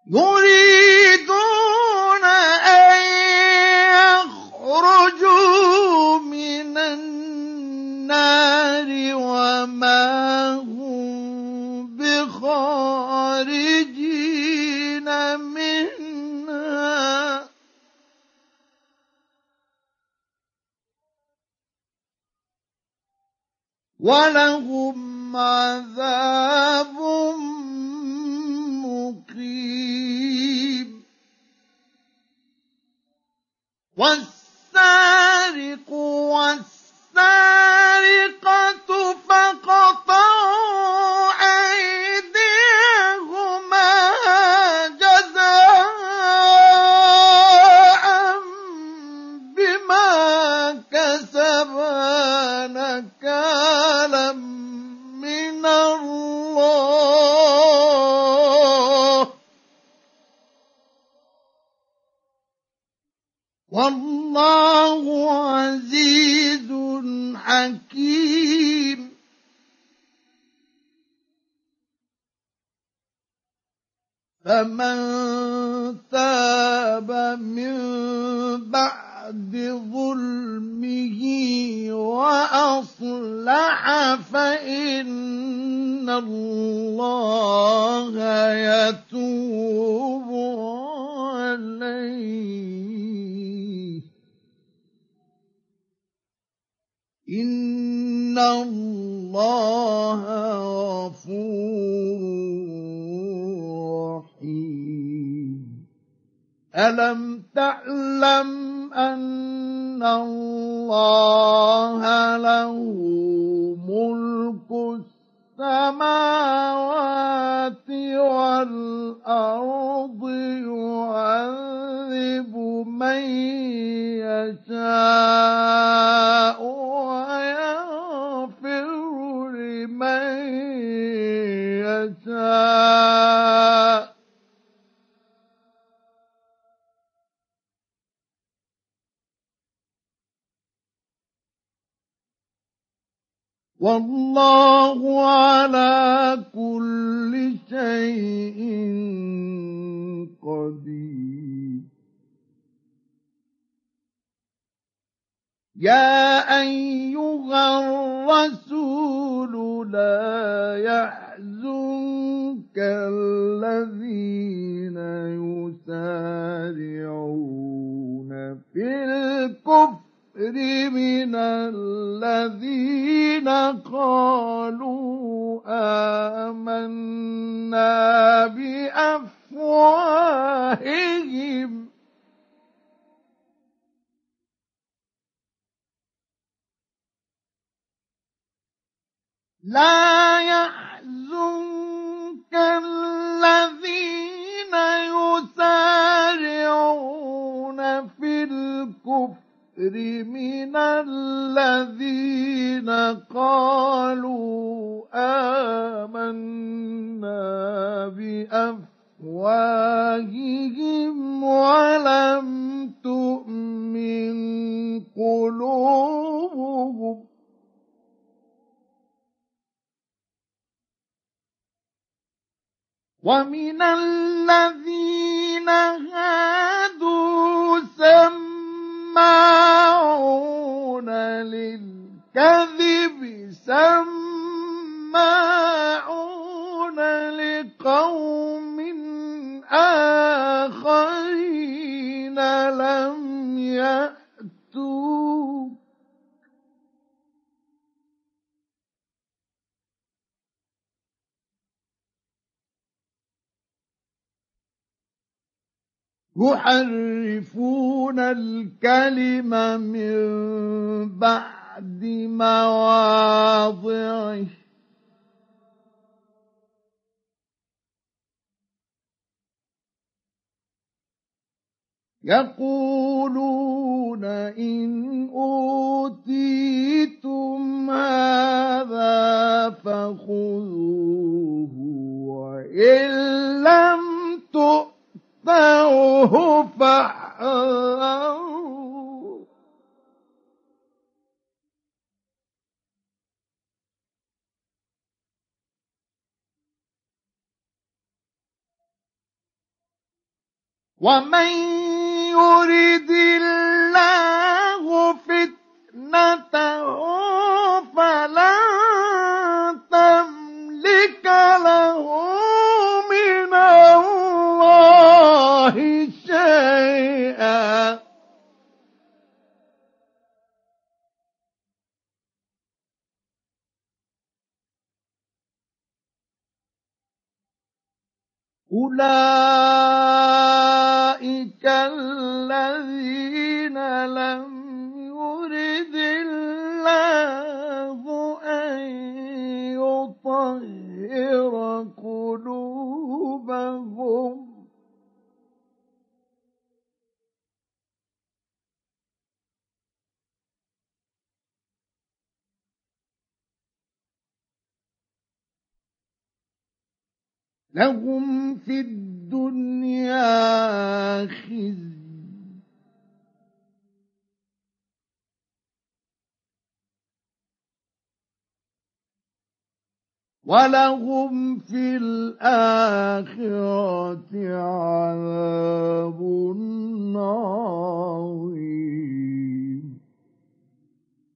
يريدون أن يخرجوا من النار وما هم بخارجين منها ولهم عذاب مقيم والسارق والسارقة فاقطعوا أيديهما جزاء بما كسبا نكالا من الله والله عزيز حكيم فمن تاب من بعد ظلمه وأصلح فإن الله يتوب عليه إن الله غفور رحيم ألم تعلم أن الله له ملك السماوات والأرض يعذب من يشاء ويغفر لمن يشاء والله على كل شيء قدير يا أيها الرسول لا يحزنك الذين يسارعون في الكفر من الذين قالوا آمنا بأفواههم لا يحزنك الذين يسارعون في الكفر من الذين قالوا آمنا بأفواههم ولم تؤمن قلوبهم ومن الذين هادوا سماعون للكذب سماعون لقوم آخرين لم يأتوا يحرفون الكلم من بعد مواضعه يقولون إن أوتيتم هذا فخذوه وإن لم تؤتوه فاحذروا ومن يرد الله فتنته فلن تملك له من الله شيئا أولئك الذين لم يرد الله أن يطهر قلوبهم لهم في الدنيا خزي ولهم في الآخرة عذاب